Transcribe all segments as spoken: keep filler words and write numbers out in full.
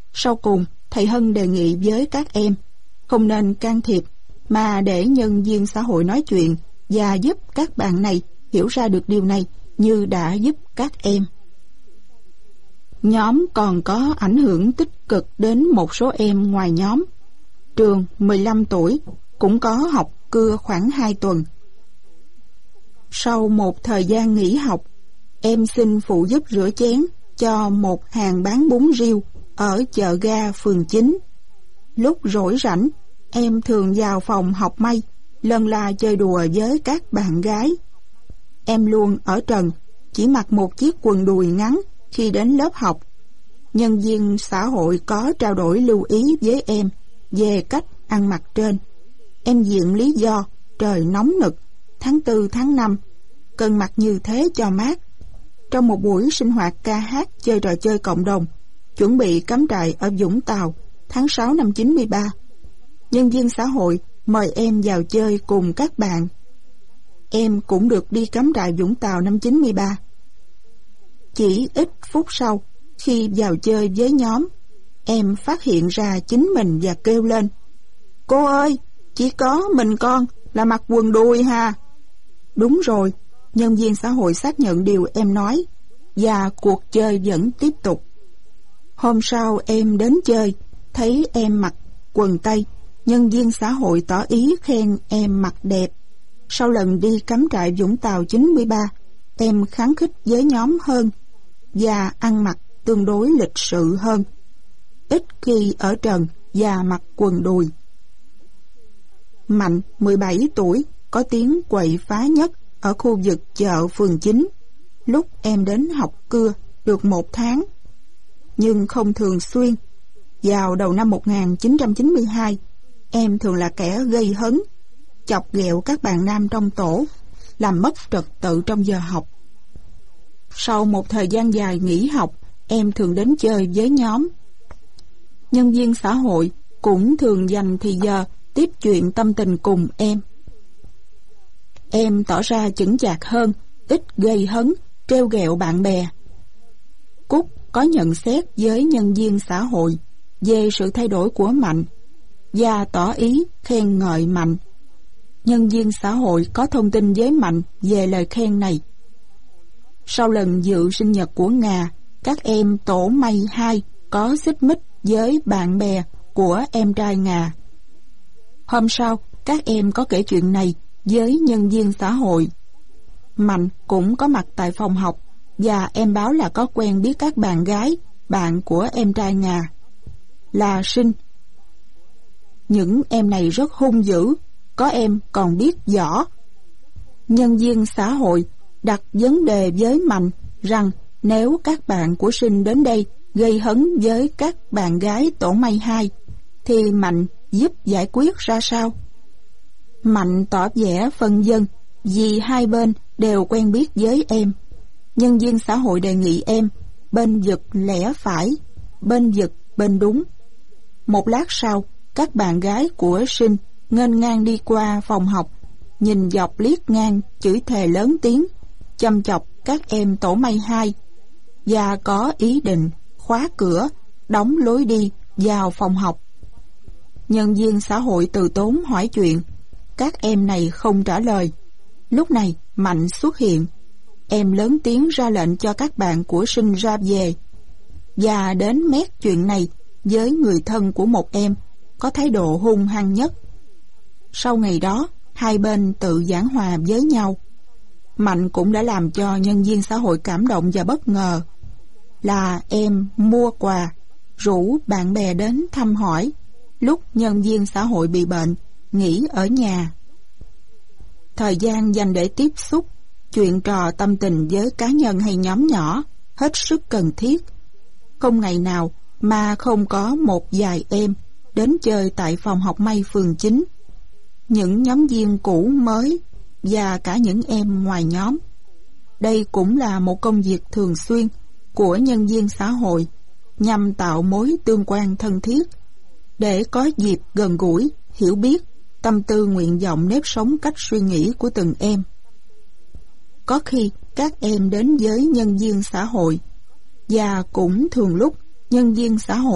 Sau cùng, thầy Hân đề nghị với các em không nên can thiệp, mà để nhân viên xã hội nói chuyện và giúp các bạn này hiểu ra được điều này như đã giúp các em. Nhóm còn có ảnh hưởng tích cực đến một số em ngoài nhóm. Trường mười lăm tuổi cũng có học cưa khoảng hai tuần. Sau một thời gian nghỉ học, em xin phụ giúp rửa chén cho một hàng bán bún riêu ở chợ ga phường chín. Lúc rỗi rảnh, em thường vào phòng học may, lân la chơi đùa với các bạn gái. Em luôn ở trần, chỉ mặc một chiếc quần đùi ngắn khi đến lớp học. Nhân viên xã hội có trao đổi lưu ý với em về cách ăn mặc trên. Em viện lý do trời nóng nực, tháng tư tháng năm, cần mặc như thế cho mát. Trong một buổi sinh hoạt ca hát chơi trò chơi cộng đồng, chuẩn bị cắm trại ở Vũng Tàu tháng sáu năm chín mươi ba, nhân viên xã hội mời em vào chơi cùng các bạn. Em cũng được đi cắm trại Vũng Tàu năm chín mươi ba. Chỉ ít phút sau, khi vào chơi với nhóm, em phát hiện ra chính mình và kêu lên: "Cô ơi, chỉ có mình con là mặc quần đùi ha." Đúng rồi, nhân viên xã hội xác nhận điều em nói, và cuộc chơi vẫn tiếp tục. Hôm sau em đến chơi, thấy em mặc quần tây, nhân viên xã hội tỏ ý khen em mặc đẹp. Sau lần đi cắm trại Vũng Tàu chín mươi ba, em kháng khích với nhóm hơn và ăn mặc tương đối lịch sự hơn, ít khi ở trần và mặc quần đùi. Mạnh, mười bảy tuổi, có tiếng quậy phá nhất ở khu vực chợ phường chín lúc em đến học cưa được một tháng, nhưng không thường xuyên. Vào đầu năm một nghìn chín trăm chín mươi hai, em thường là kẻ gây hấn, chọc ghẹo các bạn nam trong tổ, làm mất trật tự trong giờ học. Sau một thời gian dài nghỉ học, em thường đến chơi với nhóm. Nhân viên xã hội cũng thường dành thì giờ tiếp chuyện tâm tình cùng em. Em tỏ ra chững chạc hơn, ít gây hấn, trêu ghẹo bạn bè. Cúc có nhận xét với nhân viên xã hội về sự thay đổi của Mạnh và tỏ ý khen ngợi Mạnh. Nhân viên xã hội có thông tin với Mạnh về lời khen này. Sau lần dự sinh nhật của Nga, các em tổ may hai có xích mích với bạn bè của em trai Nga. Hôm sau, các em có kể chuyện này với nhân viên xã hội. Mạnh cũng có mặt tại phòng học, và em báo là có quen biết các bạn gái, bạn của em trai Nga, là Sinh. Những em này rất hung dữ, có em còn biết võ. Nhân viên xã hội đặt vấn đề với Mạnh rằng nếu các bạn của Sinh đến đây gây hấn với các bạn gái tổ may hai, thì Mạnh giúp giải quyết ra sao? Mạnh tỏ vẻ phân vân vì hai bên đều quen biết với em. Nhân viên xã hội đề nghị em bên vực lẽ phải, bên vực bên đúng. Một lát sau, các bạn gái của Sinh nghênh ngang đi qua phòng học, nhìn dọc liếc ngang, chửi thề lớn tiếng, châm chọc các em tổ may hai, và có ý định khóa cửa, đóng lối đi vào phòng học. Nhân viên xã hội từ tốn hỏi chuyện, các em này không trả lời. Lúc này Mạnh xuất hiện. Em lớn tiếng ra lệnh cho các bạn của Sinh ra về, và đến mét chuyện này với người thân của một em có thái độ hung hăng nhất. Sau ngày đó, hai bên tự giảng hòa với nhau. Mạnh cũng đã làm cho nhân viên xã hội cảm động và bất ngờ, là em mua quà, rủ bạn bè đến thăm hỏi lúc nhân viên xã hội bị bệnh, nghỉ ở nhà. Thời gian dành để tiếp xúc, chuyện trò tâm tình với cá nhân hay nhóm nhỏ hết sức cần thiết. Không ngày nào mà không có một vài em đến chơi tại phòng học may phường chín. Những nhóm viên cũ mới và cả những em ngoài nhóm. Đây cũng là một công việc thường xuyên của nhân viên xã hội nhằm tạo mối tương quan thân thiết, để có dịp gần gũi, hiểu biết tâm tư, nguyện vọng, nếp sống, cách suy nghĩ của từng em. Có khi các em đến với nhân viên xã hội, và cũng thường lúc nhân viên xã hội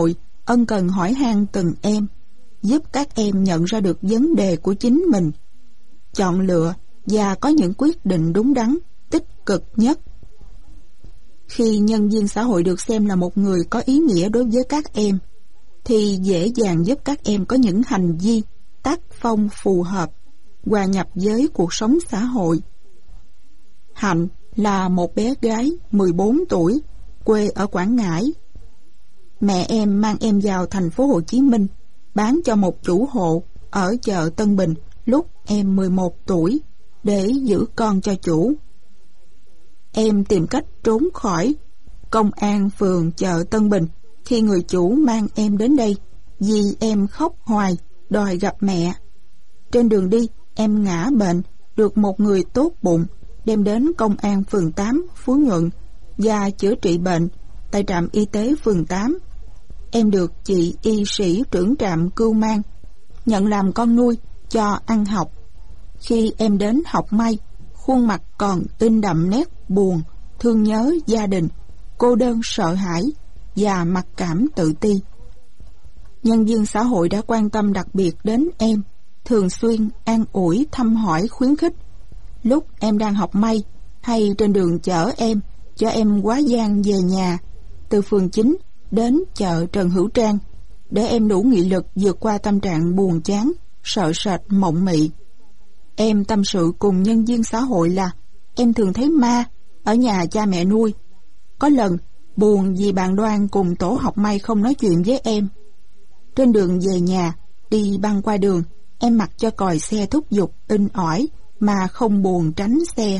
ân cần hỏi han từng em, giúp các em nhận ra được vấn đề của chính mình, chọn lựa và có những quyết định đúng đắn, tích cực nhất. Khi nhân viên xã hội được xem là một người có ý nghĩa đối với các em, thì dễ dàng giúp các em có những hành vi, tác phong phù hợp, hòa nhập với cuộc sống xã hội. Hạnh là một bé gái mười bốn tuổi, quê ở Quảng Ngãi. Mẹ em mang em vào thành phố Hồ Chí Minh, bán cho một chủ hộ ở chợ Tân Bình lúc em mười một tuổi, để giữ con cho chủ. Em tìm cách trốn khỏi công an phường chợ Tân Bình khi người chủ mang em đến đây, vì em khóc hoài đòi gặp mẹ. Trên đường đi, em ngã bệnh, được một người tốt bụng đem đến công an phường tám Phú Nhuận và chữa trị bệnh tại trạm y tế phường tám. Em được chị y sĩ trưởng trạm cưu mang nhận làm con nuôi cho ăn học. Khi em đến học may, khuôn mặt còn in đậm nét buồn, thương nhớ gia đình, cô đơn sợ hãi và mặc cảm tự ti. Nhân viên xã hội đã quan tâm đặc biệt đến em, thường xuyên an ủi, thăm hỏi, khuyến khích. Lúc em đang học may hay trên đường chở em, cho em quá giang về nhà, từ phường chín đến chợ Trần Hữu Trang, để em đủ nghị lực vượt qua tâm trạng buồn chán, sợ sệt, mộng mị. Em tâm sự cùng nhân viên xã hội là em thường thấy ma ở nhà cha mẹ nuôi. Có lần buồn vì bạn Đoan cùng tổ học may không nói chuyện với em. Trên đường về nhà, đi băng qua đường, em mặc cho còi xe thúc giục in ỏi mà không buồn tránh xe.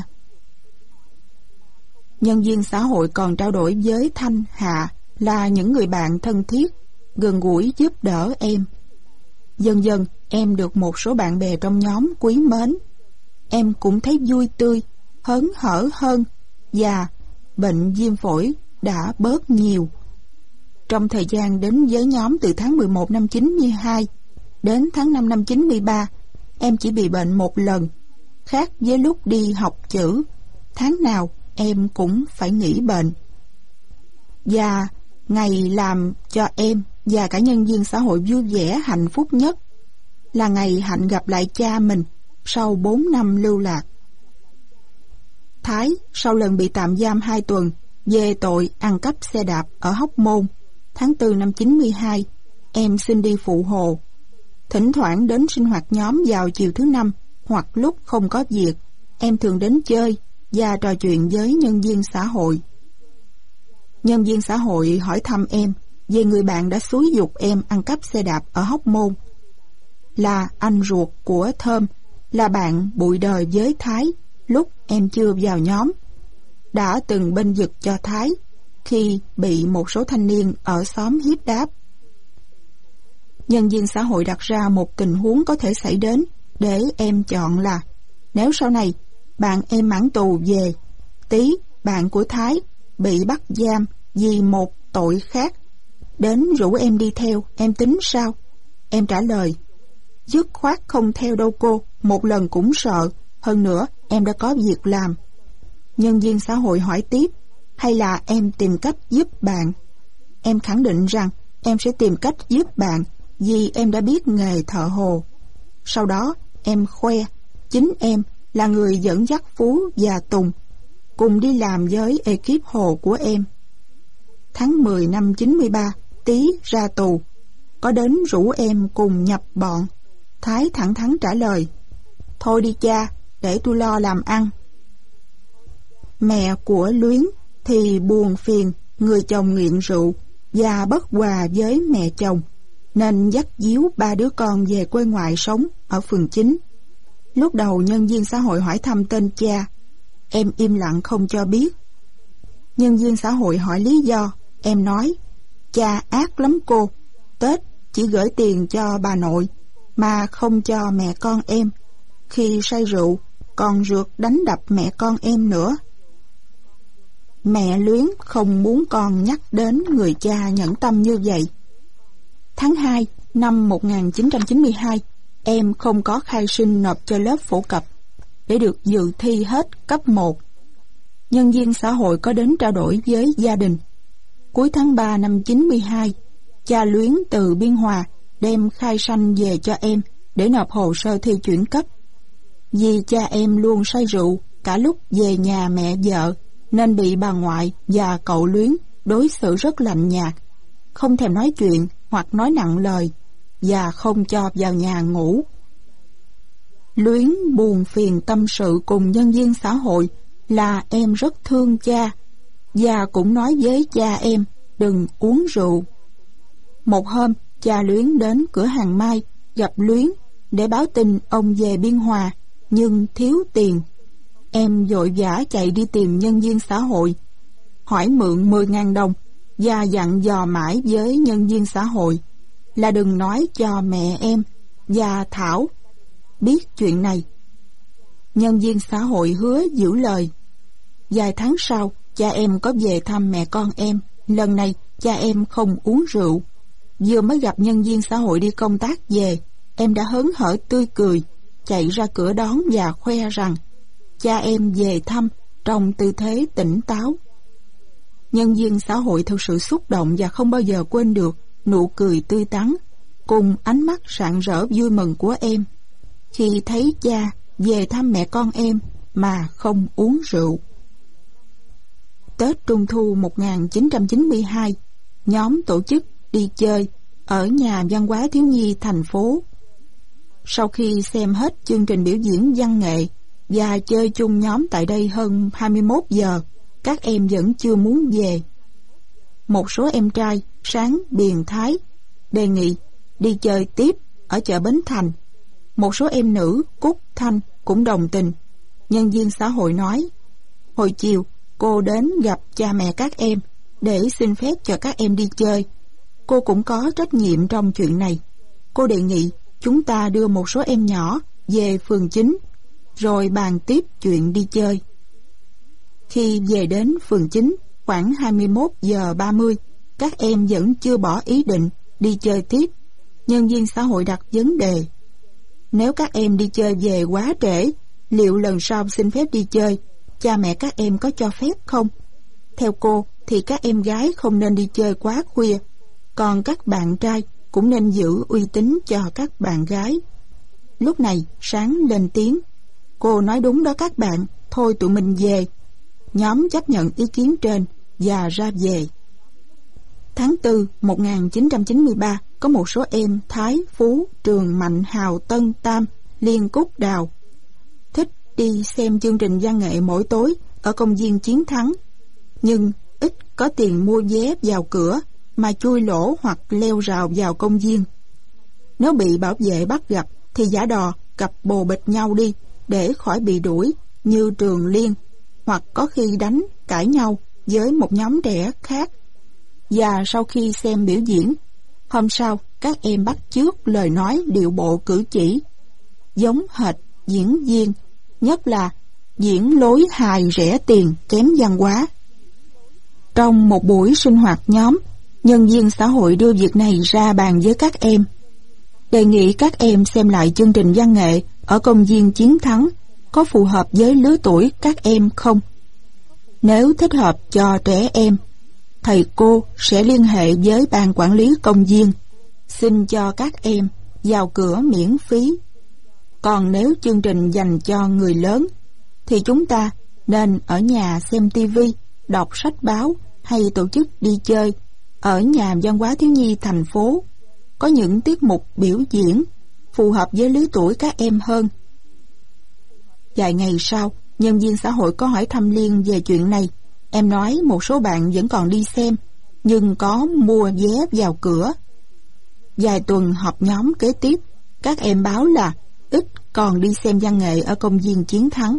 Nhân viên xã hội còn trao đổi với Thanh, Hạ là những người bạn thân thiết, gần gũi giúp đỡ em. Dần dần em được một số bạn bè trong nhóm quý mến. Em cũng thấy vui tươi, hớn hở hơn, và bệnh viêm phổi đã bớt nhiều. Trong thời gian đến với nhóm từ tháng mười một năm chín mươi hai đến tháng năm năm chín mươi ba, em chỉ bị bệnh một lần, khác với lúc đi học chữ, tháng nào em cũng phải nghỉ bệnh. Và ngày làm cho em và cả nhân viên xã hội vui vẻ hạnh phúc nhất là ngày Hạnh gặp lại cha mình sau bốn năm lưu lạc. Thái, sau lần bị tạm giam hai tuần về tội ăn cắp xe đạp ở Hóc Môn, tháng tư năm chín mươi hai, em xin đi phụ hồ. Thỉnh thoảng đến sinh hoạt nhóm vào chiều thứ năm, hoặc lúc không có việc, em thường đến chơi và trò chuyện với nhân viên xã hội. Nhân viên xã hội hỏi thăm em về người bạn đã xúi giục em ăn cắp xe đạp ở Hóc Môn. Là anh ruột của Thơm, là bạn bụi đời với Thái lúc em chưa vào nhóm, đã từng bênh vực cho Thái khi bị một số thanh niên ở xóm hiếp đáp. Nhân viên xã hội đặt ra một tình huống có thể xảy đến để em chọn là nếu sau này bạn em mãn tù về, Tý, bạn của Thái, bị bắt giam vì một tội khác, đến rủ em đi theo, em tính sao? Em trả lời, dứt khoát không theo đâu cô, một lần cũng sợ, hơn nữa em đã có việc làm. Nhân viên xã hội hỏi tiếp, hay là em tìm cách giúp bạn? Em khẳng định rằng em sẽ tìm cách giúp bạn vì em đã biết nghề thợ hồ. Sau đó em khoe chính em là người dẫn dắt Phú và Tùng cùng đi làm với ekip hồ của em. Tháng mười năm chín mươi ba, Tý ra tù, có đến rủ em cùng nhập bọn. Thái thẳng thắn trả lời, thôi đi cha, để tôi lo làm ăn. Mẹ của Luyến thì buồn phiền người chồng nghiện rượu và bất hòa với mẹ chồng, nên dắt díu ba đứa con về quê ngoại sống ở phường chín. Lúc đầu nhân viên xã hội hỏi thăm tên cha, em im lặng không cho biết. Nhân viên xã hội hỏi lý do, em nói, cha ác lắm cô, Tết chỉ gửi tiền cho bà nội mà không cho mẹ con em, khi say rượu còn rượt đánh đập mẹ con em nữa. Mẹ Luyến không muốn con nhắc đến người cha nhẫn tâm như vậy. Tháng hai năm một nghìn chín trăm chín mươi hai, em không có khai sinh nộp cho lớp phổ cập để được dự thi hết cấp một. Nhân viên xã hội có đến trao đổi với gia đình. Cuối tháng ba năm chín mươi hai, cha Luyến từ Biên Hòa đem khai sanh về cho em để nộp hồ sơ thi chuyển cấp. Vì cha em luôn say rượu cả lúc về nhà mẹ vợ, nên bị bà ngoại và cậu Luyến đối xử rất lạnh nhạt, không thèm nói chuyện hoặc nói nặng lời, và không cho vào nhà ngủ. Luyến buồn phiền tâm sự cùng nhân viên xã hội là em rất thương cha, và cũng nói với cha em đừng uống rượu. Một hôm, cha Luyến đến cửa hàng Mai gặp Luyến để báo tin ông về Biên Hòa nhưng thiếu tiền. Em vội vã chạy đi tìm nhân viên xã hội, hỏi mượn mười ngàn đồng và dặn dò mãi với nhân viên xã hội là đừng nói cho mẹ em và Thảo biết chuyện này. Nhân viên xã hội hứa giữ lời. Vài tháng sau, cha em có về thăm mẹ con em. Lần này cha em không uống rượu. Vừa mới gặp nhân viên xã hội đi công tác về, em đã hớn hở tươi cười, chạy ra cửa đón và khoe rằng cha em về thăm trong tư thế tỉnh táo. Nhân viên xã hội thực sự xúc động và không bao giờ quên được nụ cười tươi tắn cùng ánh mắt rạng rỡ vui mừng của em khi thấy cha về thăm mẹ con em mà không uống rượu. Tết Trung thu một nghìn chín trăm chín mươi hai, nhóm tổ chức đi chơi ở nhà văn hóa thiếu nhi thành phố. Sau khi xem hết chương trình biểu diễn văn nghệ và chơi chung nhóm tại đây hơn hai mươi mốt giờ, các em vẫn chưa muốn về. Một số em trai sáng biền thái đề nghị đi chơi tiếp ở chợ Bến Thành. Một số em nữ Cúc Thanh cũng đồng tình. Nhân viên xã hội nói, hồi chiều cô đến gặp cha mẹ các em để xin phép cho các em đi chơi. Cô cũng có trách nhiệm trong chuyện này. Cô đề nghị chúng ta đưa một số em nhỏ về phường chính rồi bàn tiếp chuyện đi chơi. Khi về đến phường chính khoảng hai mươi mốt giờ ba mươi, các em vẫn chưa bỏ ý định đi chơi tiếp. Nhân viên xã hội đặt vấn đề, nếu các em đi chơi về quá trễ, liệu lần sau xin phép đi chơi, cha mẹ các em có cho phép không? Theo cô thì các em gái không nên đi chơi quá khuya, còn các bạn trai cũng nên giữ uy tín cho các bạn gái. Lúc này Sáng lên tiếng, cô nói đúng đó các bạn, thôi tụi mình về. Nhóm chấp nhận ý kiến trên và ra về. Tháng tư một nghìn chín trăm chín mươi ba, có một số em Thái, Phú, Trường, Mạnh, Hào, Tân, Tam, Liên, Cúc, Đào thích đi xem chương trình văn nghệ mỗi tối ở công viên Chiến Thắng, nhưng ít có tiền mua vé vào cửa mà chui lỗ hoặc leo rào vào công viên. Nếu bị bảo vệ bắt gặp thì giả đò cặp bồ bịch nhau đi để khỏi bị đuổi như Trường, Liên, hoặc có khi đánh cãi nhau với một nhóm trẻ khác. Và sau khi xem biểu diễn, hôm sau các em bắt chước lời nói, điệu bộ, cử chỉ giống hệt diễn viên, nhất là diễn lối hài rẻ tiền kém văn hóa. Trong một buổi sinh hoạt nhóm, nhân viên xã hội đưa việc này ra bàn với các em, đề nghị các em xem lại chương trình văn nghệ ở công viên Chiến Thắng có phù hợp với lứa tuổi các em không. Nếu thích hợp cho trẻ em, thầy cô sẽ liên hệ với ban quản lý công viên, xin cho các em vào cửa miễn phí. Còn nếu chương trình dành cho người lớn, thì chúng ta nên ở nhà xem tivi, đọc sách báo hay tổ chức đi chơi ở nhà văn hóa thiếu nhi thành phố, có những tiết mục biểu diễn phù hợp với lứa tuổi các em hơn. Vài ngày sau, nhân viên xã hội có hỏi thăm Liên về chuyện này. Em nói một số bạn vẫn còn đi xem, nhưng có mua vé vào cửa. Vài tuần họp nhóm kế tiếp, các em báo là ít còn đi xem văn nghệ ở công viên Chiến Thắng.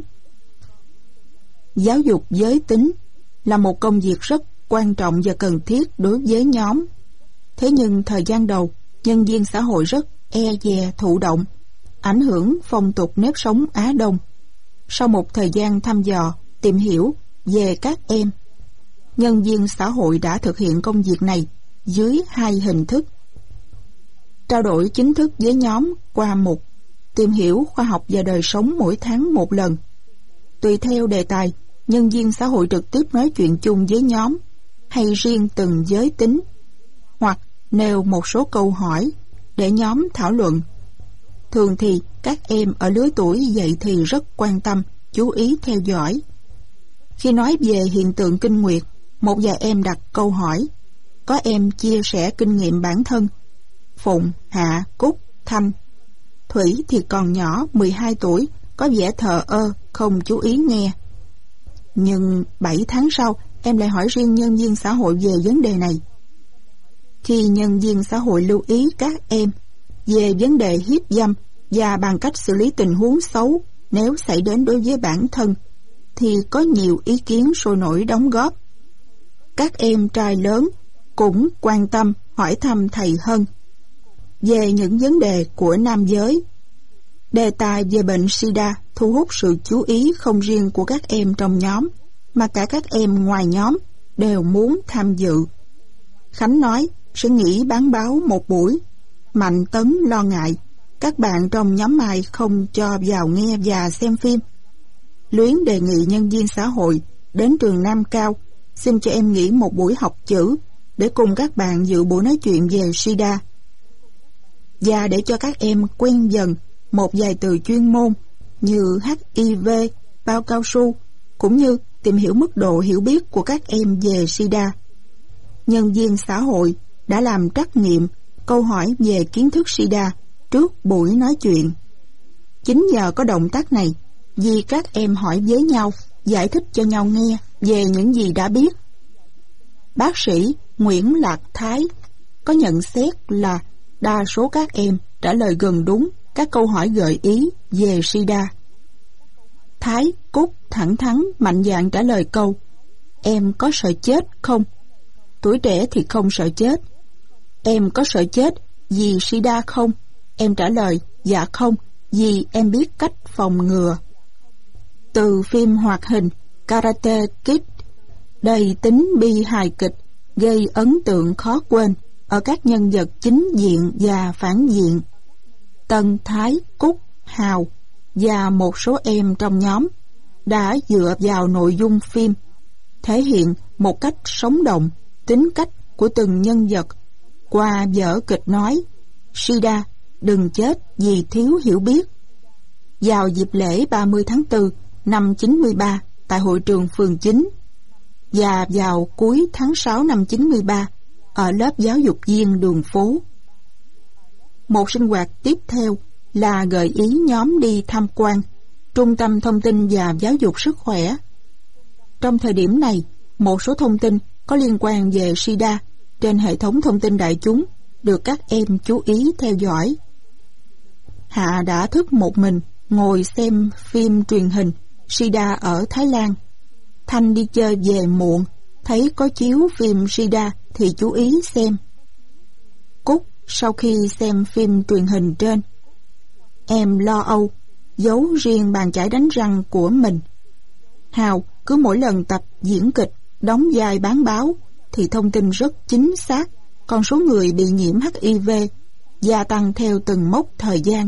Giáo dục giới tính là một công việc rất quan trọng và cần thiết đối với nhóm. Thế nhưng thời gian đầu, nhân viên xã hội rất e dè thụ động, ảnh hưởng phong tục nếp sống Á Đông. Sau một thời gian thăm dò, tìm hiểu về các em, nhân viên xã hội đã thực hiện công việc này dưới hai hình thức. Trao đổi chính thức với nhóm qua mục tìm hiểu khoa học và đời sống mỗi tháng một lần. Tùy theo đề tài, nhân viên xã hội trực tiếp nói chuyện chung với nhóm hay riêng từng giới tính, hoặc nêu một số câu hỏi để nhóm thảo luận. Thường thì các em ở lứa tuổi dậy thì rất quan tâm, chú ý theo dõi. Khi nói về hiện tượng kinh nguyệt, một vài em đặt câu hỏi. Có em chia sẻ kinh nghiệm bản thân. Phụng, Hạ, Cúc, Thanh. Thủy thì còn nhỏ, mười hai tuổi, có vẻ thờ ơ, không chú ý nghe. Nhưng bảy tháng sau, em lại hỏi riêng nhân viên xã hội về vấn đề này. Khi nhân viên xã hội lưu ý các em về vấn đề hiếp dâm và bằng cách xử lý tình huống xấu nếu xảy đến đối với bản thân, thì có nhiều ý kiến sôi nổi đóng góp. Các em trai lớn cũng quan tâm hỏi thăm thầy Hân về những vấn đề của nam giới. Đề tài về bệnh sida thu hút sự chú ý không riêng của các em trong nhóm, mà cả các em ngoài nhóm đều muốn tham dự. Khánh nói sẽ nghỉ bán báo một buổi. Mạnh Tấn lo ngại các bạn trong nhóm Mai không cho vào nghe và xem phim. Luyến đề nghị nhân viên xã hội đến trường Nam Cao xin cho em nghỉ một buổi học chữ để cùng các bạn dự buổi nói chuyện về sida, và để cho các em quen dần một vài từ chuyên môn như hát i vê, bao cao su, cũng như tìm hiểu mức độ hiểu biết của các em về sida. Nhân viên xã hội đã làm trắc nghiệm câu hỏi về kiến thức sida trước buổi nói chuyện. Chính nhờ có động tác này, vì các em hỏi với nhau, giải thích cho nhau nghe về những gì đã biết. Bác sĩ Nguyễn Lạc Thái có nhận xét là đa số các em trả lời gần đúng các câu hỏi gợi ý về sida. Thái, Cúc thẳng thắn mạnh dạn trả lời câu: em có sợ chết không? Tuổi trẻ thì không sợ chết. Em có sợ chết vì sida không? Em trả lời dạ không, vì em biết cách phòng ngừa. Từ phim hoạt hình Karate Kid, đầy tính bi hài kịch, gây ấn tượng khó quên ở các nhân vật chính diện và phản diện. Tân, Thái, Cúc, Hào và một số em trong nhóm đã dựa vào nội dung phim thể hiện một cách sống động tính cách của từng nhân vật qua vở kịch nói Sida, đừng chết vì thiếu hiểu biết. Vào dịp lễ ba mươi tháng tư năm chín mươi ba tại hội trường phường chín, và vào cuối tháng sáu năm chín mươi ba ở lớp giáo dục viên đường phố. Một sinh hoạt tiếp theo là gợi ý nhóm đi tham quan Trung tâm Thông tin và Giáo dục Sức khỏe. Trong thời điểm này, một số thông tin có liên quan về sida trên hệ thống thông tin đại chúng được các em chú ý theo dõi. Hạ đã thức một mình ngồi xem phim truyền hình sida ở Thái Lan. Thanh đi chơi về muộn, thấy có chiếu phim sida thì chú ý xem. Cúc sau khi xem phim truyền hình trên, em lo âu, giấu riêng bàn chải đánh răng của mình. Hào cứ mỗi lần tập diễn kịch, đóng vai bán báo thì thông tin rất chính xác con số người bị nhiễm hát i vê gia tăng theo từng mốc thời gian.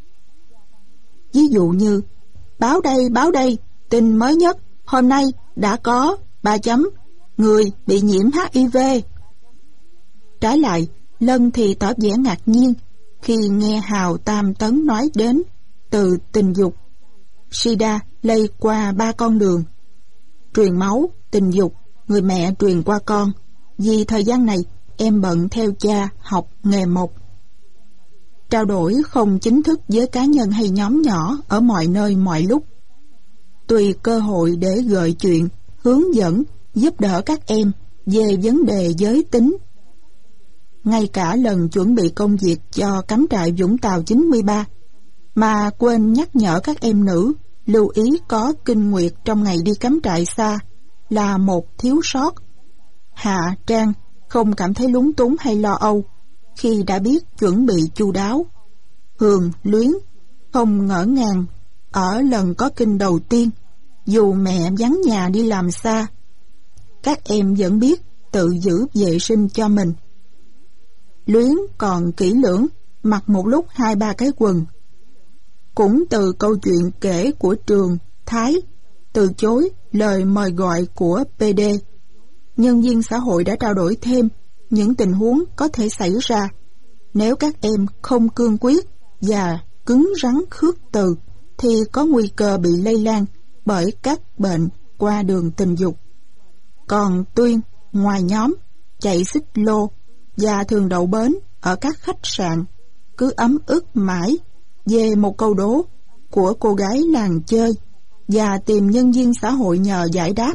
Ví dụ như báo đây, báo đây, tin mới nhất, hôm nay đã có ba chấm người bị nhiễm hát i vê. Trái lại, Lân thì tỏ vẻ ngạc nhiên khi nghe Hào Tam Tấn nói đến từ tình dục. Sida lây qua ba con đường: truyền máu, tình dục, người mẹ truyền qua con. Vì thời gian này em bận theo cha học nghề mộc. Trao đổi không chính thức với cá nhân hay nhóm nhỏ ở mọi nơi mọi lúc, tùy cơ hội để gợi chuyện, hướng dẫn, giúp đỡ các em về vấn đề giới tính. Ngay cả lần chuẩn bị công việc cho cắm trại Vũng Tàu chín mươi ba mà quên nhắc nhở các em nữ lưu ý có kinh nguyệt trong ngày đi cắm trại xa là một thiếu sót. Hạ, Trang không cảm thấy lúng túng hay lo âu khi đã biết chuẩn bị chu đáo. Hường, Luyến không ngỡ ngàng ở lần có kinh đầu tiên, dù mẹ vắng nhà đi làm xa. Các em vẫn biết tự giữ vệ sinh cho mình. Luyến còn kỹ lưỡng mặc một lúc hai ba cái quần. Cũng từ câu chuyện kể của Trường, Thái từ chối lời mời gọi của pê đê, nhân viên xã hội đã trao đổi thêm những tình huống có thể xảy ra nếu các em không cương quyết và cứng rắn khước từ thì có nguy cơ bị lây lan bởi các bệnh qua đường tình dục. Còn Tuyên, ngoài nhóm, chạy xích lô và thường đậu bến ở các khách sạn, cứ ấm ức mãi về một câu đố của cô gái làng chơi và tìm nhân viên xã hội nhờ giải đáp.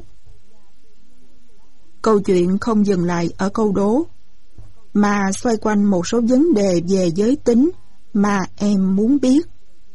Câu chuyện không dừng lại ở câu đố, mà xoay quanh một số vấn đề về giới tính mà em muốn biết.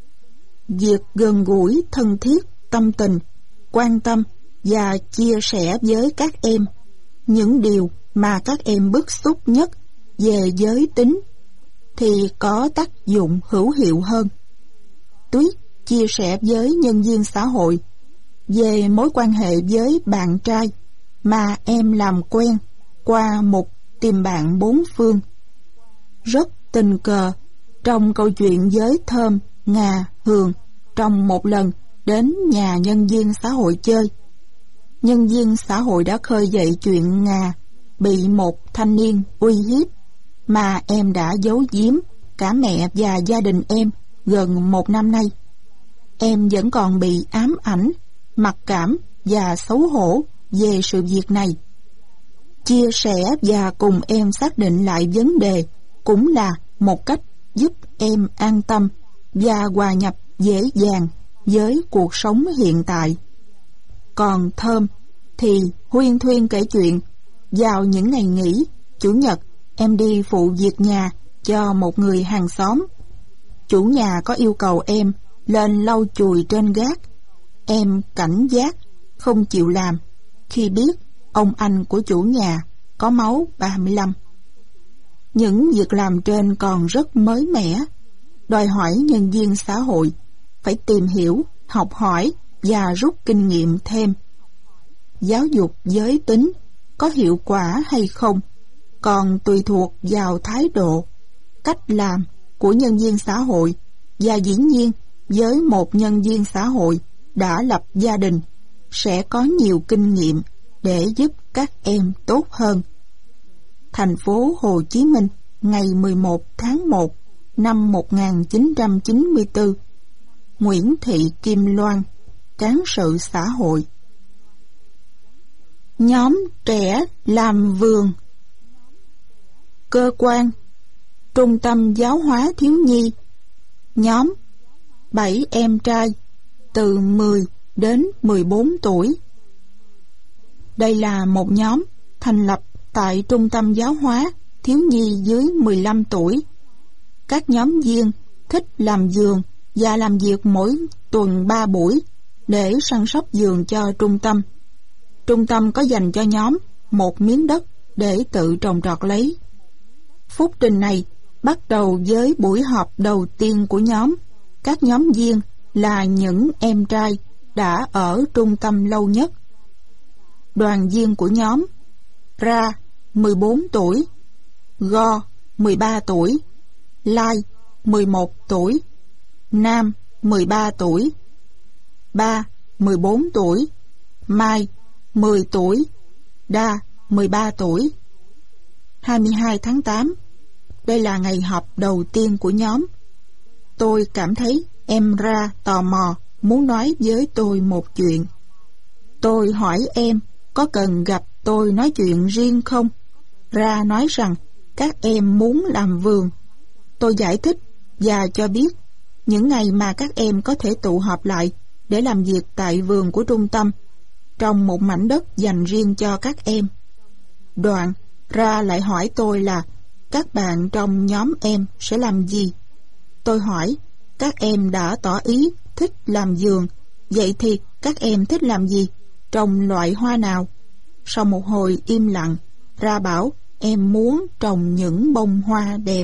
Việc gần gũi, thân thiết, tâm tình, quan tâm và chia sẻ với các em những điều mà các em bức xúc nhất về giới tính thì có tác dụng hữu hiệu hơn. Tuyết chia sẻ với nhân viên xã hội về mối quan hệ với bạn trai mà em làm quen qua một tìm bạn bốn phương. Rất tình cờ, trong câu chuyện với Thơm, Ngà, Hường trong một lần đến nhà nhân viên xã hội chơi, nhân viên xã hội đã khơi dậy chuyện Ngà bị một thanh niên uy hiếp mà em đã giấu giếm cả mẹ và gia đình em gần một năm nay. Em vẫn còn bị ám ảnh, mặc cảm và xấu hổ về sự việc này. Chia sẻ và cùng em xác định lại vấn đề cũng là một cách giúp em an tâm và hòa nhập dễ dàng với cuộc sống hiện tại. Còn Thơm thì huyên thuyên kể chuyện vào những ngày nghỉ Chủ nhật em đi phụ việc nhà cho một người hàng xóm. Chủ nhà có yêu cầu em lên lau chùi trên gác. Em cảnh giác, không chịu làm khi biết ông anh của chủ nhà có máu ba mươi lăm. Những việc làm trên còn rất mới mẻ, đòi hỏi nhân viên xã hội phải tìm hiểu, học hỏi và rút kinh nghiệm thêm. Giáo dục giới tính có hiệu quả hay không còn tùy thuộc vào thái độ, cách làm của nhân viên xã hội, và dĩ nhiên với một nhân viên xã hội đã lập gia đình sẽ có nhiều kinh nghiệm để giúp các em tốt hơn. Thành phố Hồ Chí Minh, ngày mười một tháng một năm một nghìn chín trăm chín mươi tư. Nguyễn Thị Kim Loan, cán sự xã hội. Nhóm trẻ làm vườn. Cơ quan: Trung tâm Giáo hóa Thiếu nhi. Nhóm: bảy em trai từ mười đến mười bốn tuổi. Đây là một nhóm thành lập tại Trung tâm Giáo hóa Thiếu nhi dưới mười lăm tuổi. Các nhóm viên thích làm vườn và làm việc mỗi tuần ba buổi để săn sóc vườn cho trung tâm. Trung tâm có dành cho nhóm một miếng đất để tự trồng trọt lấy. Phúc trình này bắt đầu với buổi họp đầu tiên của nhóm. Các nhóm viên là những em trai đã ở trung tâm lâu nhất. Đoàn viên của nhóm: Ra mười bốn tuổi, Go mười ba tuổi, Lai mười một tuổi, Nam mười ba tuổi, Ba mười bốn tuổi, Mai mười tuổi, Đa mười ba tuổi. hai mươi hai tháng tám, đây là ngày họp đầu tiên của nhóm. Tôi cảm thấy em Ra tò mò muốn nói với tôi một chuyện. Tôi hỏi em có cần gặp tôi nói chuyện riêng không? Ra nói rằng các em muốn làm vườn. Tôi giải thích và cho biết những ngày mà các em có thể tụ họp lại để làm việc tại vườn của trung tâm, trong một mảnh đất dành riêng cho các em. Đoạn Ra lại hỏi tôi là các bạn trong nhóm em sẽ làm gì. Tôi hỏi các em đã tỏ ý thích làm vườn, vậy thì các em thích làm gì, trồng loại hoa nào? Sau một hồi im lặng, Ra bảo em muốn trồng những bông hoa đẹp.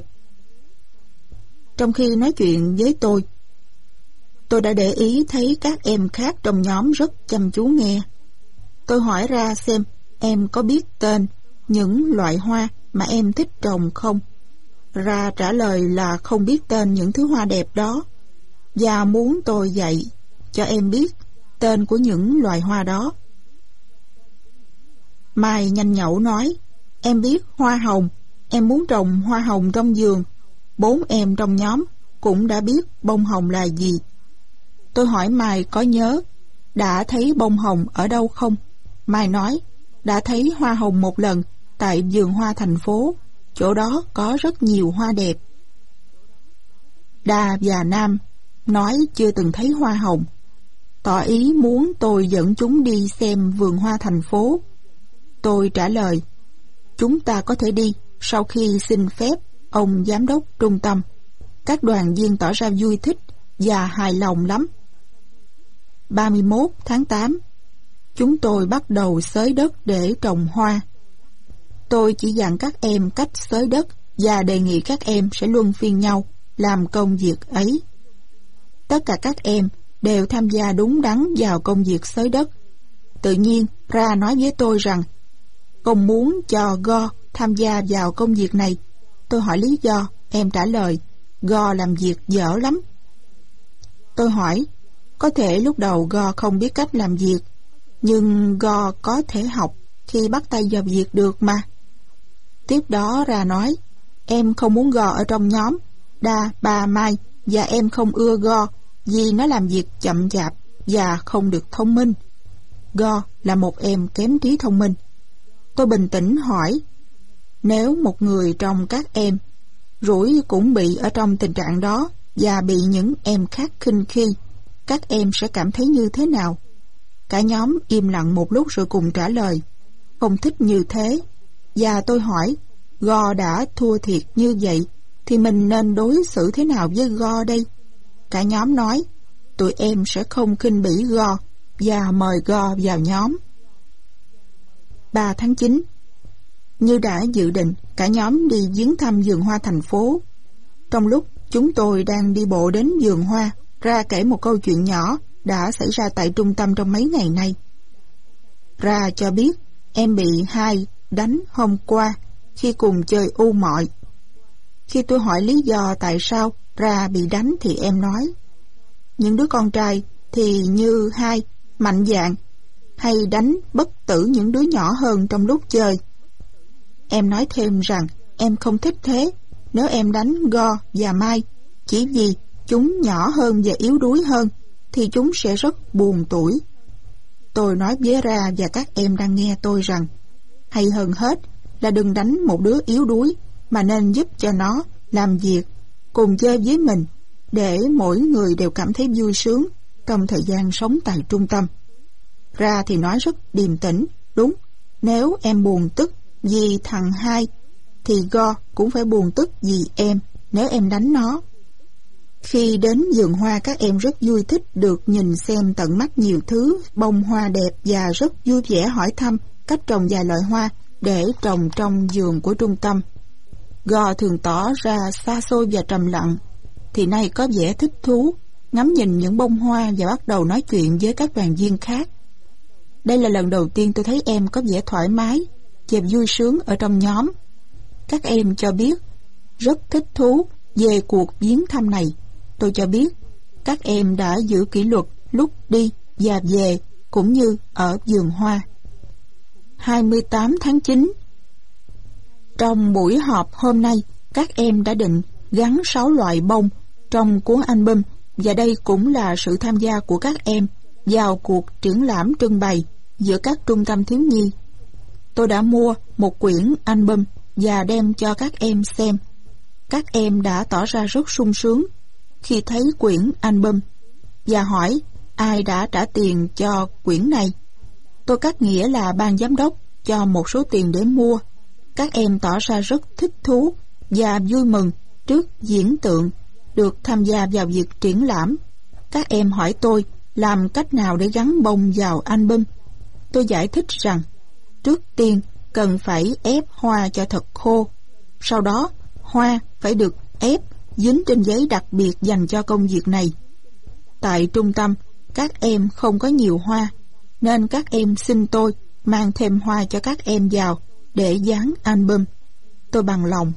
Trong khi nói chuyện với tôi, tôi đã để ý thấy các em khác trong nhóm rất chăm chú nghe. Tôi hỏi Ra xem em có biết tên những loại hoa mà em thích trồng không. Ra trả lời là không biết tên những thứ hoa đẹp đó, và muốn tôi dạy cho em biết tên của những loài hoa đó. Mai nhanh nhẩu nói, Em biết hoa hồng, em muốn trồng hoa hồng trong vườn. Bốn em trong nhóm cũng đã biết bông hồng là gì. Tôi hỏi Mai có nhớ đã thấy bông hồng ở đâu không? Mai nói đã thấy hoa hồng một lần tại vườn hoa thành phố. Chỗ đó có rất nhiều hoa đẹp. Đa và Nam nói chưa từng thấy hoa hồng, tỏ ý muốn tôi dẫn chúng đi xem vườn hoa thành phố. Tôi trả lời chúng ta có thể đi sau khi xin phép ông giám đốc trung tâm. Các đoàn viên tỏ ra vui thích và hài lòng lắm. ba mươi mốt tháng tám, chúng tôi bắt đầu xới đất để trồng hoa. Tôi chỉ dặn các em cách xới đất và đề nghị các em sẽ luân phiên nhau làm công việc ấy. Tất cả các em đều tham gia đúng đắn vào công việc xới đất. Tự nhiên Ra nói với tôi rằng không muốn cho Go tham gia vào công việc này. Tôi hỏi lý do, em trả lời Go làm việc dở lắm. Tôi hỏi có thể lúc đầu Go không biết cách làm việc, nhưng Go có thể học khi bắt tay vào việc được mà. Tiếp đó Ra nói em không muốn Go ở trong nhóm Đa, bà, Mai, và em không ưa Go vì nó làm việc chậm chạp và không được thông minh. Go là một em kém trí thông minh. Tôi bình tĩnh hỏi nếu một người trong các em rủi cũng bị ở trong tình trạng đó và bị những em khác khinh khi, các em sẽ cảm thấy như thế nào? Cả nhóm im lặng một lúc rồi cùng trả lời không thích như thế. Và tôi hỏi Go đã thua thiệt như vậy thì mình nên đối xử thế nào với Go đây? Cả nhóm nói tụi em sẽ không khinh bỉ Go và mời Go vào nhóm. ba tháng chín, như đã dự định, cả nhóm đi viếng thăm vườn hoa thành phố. Trong lúc chúng tôi đang đi bộ đến vườn hoa, Ra kể một câu chuyện nhỏ đã xảy ra tại trung tâm trong mấy ngày nay. Ra cho biết em bị Hai đánh hôm qua khi cùng chơi u mọi. Khi tôi hỏi lý do tại sao Ra bị đánh thì em nói những đứa con trai thì như Hai, mạnh dạn, hay đánh bất tử những đứa nhỏ hơn trong lúc chơi. Em nói thêm rằng em không thích thế nếu em đánh Go và Mai chỉ vì chúng nhỏ hơn và yếu đuối hơn thì chúng sẽ rất buồn tủi. Tôi nói với Ra và các em đang nghe tôi rằng hay hơn hết là đừng đánh một đứa yếu đuối mà nên giúp cho nó làm việc, cùng chơi với mình để mỗi người đều cảm thấy vui sướng trong thời gian sống tại trung tâm. Ra thì nói rất điềm tĩnh, đúng, nếu em buồn tức vì thằng Hai thì Go cũng phải buồn tức vì em nếu em đánh nó. Khi đến vườn hoa, các em rất vui thích được nhìn xem tận mắt nhiều thứ bông hoa đẹp và rất vui vẻ hỏi thăm cách trồng vài loại hoa để trồng trong vườn của trung tâm. Go thường tỏ ra xa xôi và trầm lặng, thì nay có vẻ thích thú ngắm nhìn những bông hoa và bắt đầu nói chuyện với các đoàn viên khác. Đây là lần đầu tiên tôi thấy em có vẻ thoải mái và vui sướng ở trong nhóm. Các em cho biết rất thích thú về cuộc viếng thăm này. Tôi cho biết các em đã giữ kỷ luật lúc đi và về cũng như ở vườn hoa. hai mươi tám tháng chín, trong buổi họp hôm nay, các em đã định gắn sáu loại bông trong cuốn album, và đây cũng là sự tham gia của các em vào cuộc triển lãm trưng bày giữa các trung tâm thiếu nhi. Tôi đã mua một quyển album và đem cho các em xem. Các em đã tỏ ra rất sung sướng khi thấy quyển album và hỏi ai đã trả tiền cho quyển này. Tôi cắt nghĩa là ban giám đốc cho một số tiền để mua. Các em tỏ ra rất thích thú và vui mừng trước diễn tượng được tham gia vào việc triển lãm. Các em hỏi tôi làm cách nào để gắn bông vào album. Tôi giải thích rằng trước tiên cần phải ép hoa cho thật khô. Sau đó hoa phải được ép dính trên giấy đặc biệt dành cho công việc này. Tại trung tâm, các em không có nhiều hoa, nên các em xin tôi mang thêm hoa cho các em vào để dán album. Tôi bằng lòng.